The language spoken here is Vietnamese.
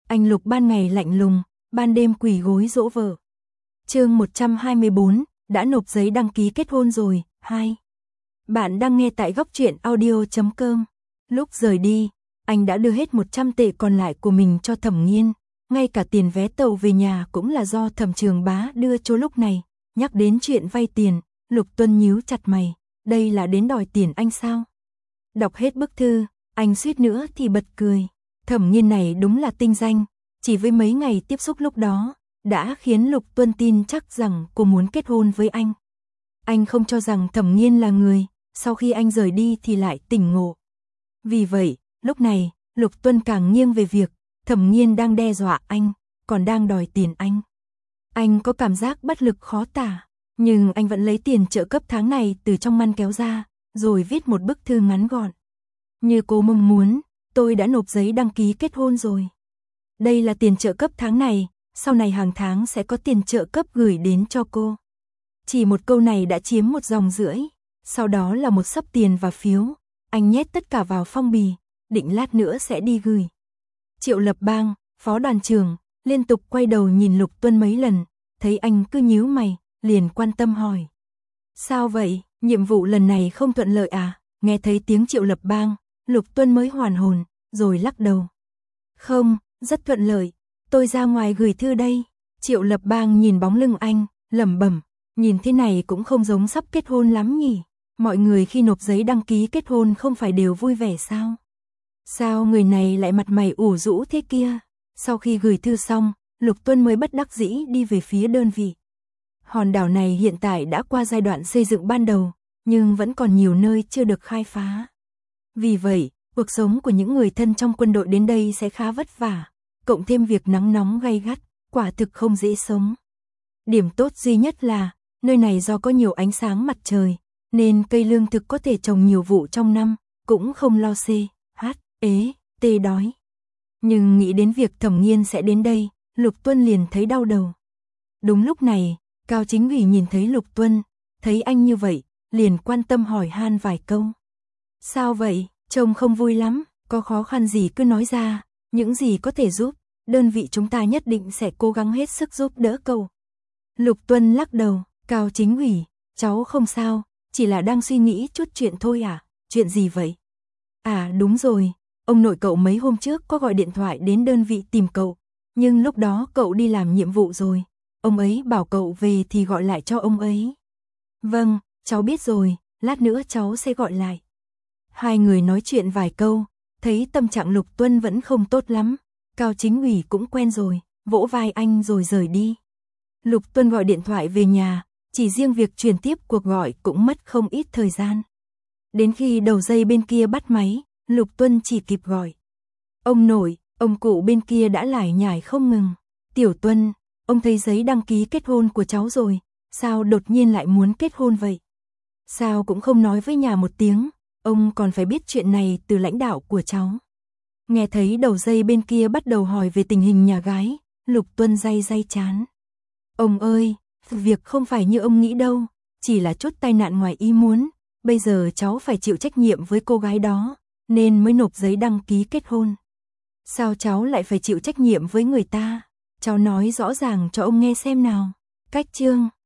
Anh Lục ban ngày lạnh lùng, ban đêm quỳ gối dỗ vợ. Chương 124, đã nộp giấy đăng ký kết hôn rồi. 2. Bạn đang nghe tại Góc Truyện Audio.com. Lúc rời đi, anh đã đưa hết 100 tệ còn lại của mình cho Thẩm Nghiên, ngay cả tiền vé tàu về nhà cũng là do Thẩm Trường Bá đưa cho. Lúc này, nhắc đến chuyện vay tiền, Lục Tuân nhíu chặt mày, đây là đến đòi tiền anh sao? Đọc hết bức thư, anh suýt nữa thì bật cười. Thẩm Nghiên này đúng là tinh danh, chỉ với mấy ngày tiếp xúc lúc đó, đã khiến Lục Tuân tin chắc rằng cô muốn kết hôn với anh. Anh không cho rằng Thẩm Nghiên là người, sau khi anh rời đi thì lại tỉnh ngộ. Vì vậy, lúc này, Lục Tuân càng nghiêng về việc Thẩm Nghiên đang đe dọa anh, còn đang đòi tiền anh. Anh có cảm giác bất lực khó tả, nhưng anh vẫn lấy tiền trợ cấp tháng này từ trong ngăn kéo ra, rồi viết một bức thư ngắn gọn. Như cô mong muốn, tôi đã nộp giấy đăng ký kết hôn rồi. Đây là tiền trợ cấp tháng này, sau này hàng tháng sẽ có tiền trợ cấp gửi đến cho cô. Chỉ một câu này đã chiếm 1 dòng rưỡi, sau đó là một xấp tiền và phiếu, anh nhét tất cả vào phong bì, định lát nữa sẽ đi gửi. Triệu Lập Bang, phó đoàn trưởng, liên tục quay đầu nhìn Lục Tuân mấy lần, thấy anh cứ nhíu mày, liền quan tâm hỏi. Sao vậy, nhiệm vụ lần này không thuận lợi à? Nghe thấy tiếng Triệu Lập Bang, Lục Tuân mới hoàn hồn, rồi lắc đầu. Không, rất thuận lợi, tôi ra ngoài gửi thư đây. Triệu Lập Bang nhìn bóng lưng anh, lẩm bẩm, nhìn thế này cũng không giống sắp kết hôn lắm nhỉ. Mọi người khi nộp giấy đăng ký kết hôn không phải đều vui vẻ sao? Sao người này lại mặt mày ủ rũ thế kia? Sau khi gửi thư xong, Lục Tuân mới bất đắc dĩ đi về phía đơn vị. Hòn đảo này hiện tại đã qua giai đoạn xây dựng ban đầu, nhưng vẫn còn nhiều nơi chưa được khai phá. Vì vậy, cuộc sống của những người thân trong quân đội đến đây sẽ khá vất vả, cộng thêm việc nắng nóng gay gắt, quả thực không dễ sống. Điểm tốt duy nhất là, nơi này do có nhiều ánh sáng mặt trời, nên cây lương thực có thể trồng nhiều vụ trong năm, cũng không lo tê đói. Nhưng nghĩ đến việc Thẩm Nghiên sẽ đến đây, Lục Tuân liền thấy đau đầu. Đúng lúc này, Cao Chính Ủy nhìn thấy Lục Tuân, thấy anh như vậy, liền quan tâm hỏi han vài câu. Sao vậy, trông không vui lắm, có khó khăn gì cứ nói ra, những gì có thể giúp, đơn vị chúng ta nhất định sẽ cố gắng hết sức giúp đỡ cậu. Lục Tuân lắc đầu, Cao Chính Ủy, cháu không sao, chỉ là đang suy nghĩ chút chuyện thôi à, chuyện gì vậy? À đúng rồi, ông nội cậu mấy hôm trước có gọi điện thoại đến đơn vị tìm cậu, nhưng lúc đó cậu đi làm nhiệm vụ rồi, ông ấy bảo cậu về thì gọi lại cho ông ấy. Vâng, cháu biết rồi, lát nữa cháu sẽ gọi lại. Hai người nói chuyện vài câu, thấy tâm trạng Lục Tuân vẫn không tốt lắm, Cao Chính Ủy cũng quen rồi, vỗ vai anh rồi rời đi. Lục Tuân gọi điện thoại về nhà, chỉ riêng việc truyền tiếp cuộc gọi cũng mất không ít thời gian. Đến khi đầu dây bên kia bắt máy, Lục Tuân chỉ kịp gọi. Ông nội, ông cụ bên kia đã lải nhải không ngừng. Tiểu Tuân, ông thấy giấy đăng ký kết hôn của cháu rồi, sao đột nhiên lại muốn kết hôn vậy? Sao cũng không nói với nhà một tiếng, ông còn phải biết chuyện này từ lãnh đạo của cháu. Nghe thấy đầu dây bên kia bắt đầu hỏi về tình hình nhà gái, Lục Tuân day chán. Ông ơi, việc không phải như ông nghĩ đâu, chỉ là chút tai nạn ngoài ý muốn, bây giờ cháu phải chịu trách nhiệm với cô gái đó, nên mới nộp giấy đăng ký kết hôn. Sao cháu lại phải chịu trách nhiệm với người ta? Cháu nói rõ ràng cho ông nghe xem nào. Cách chương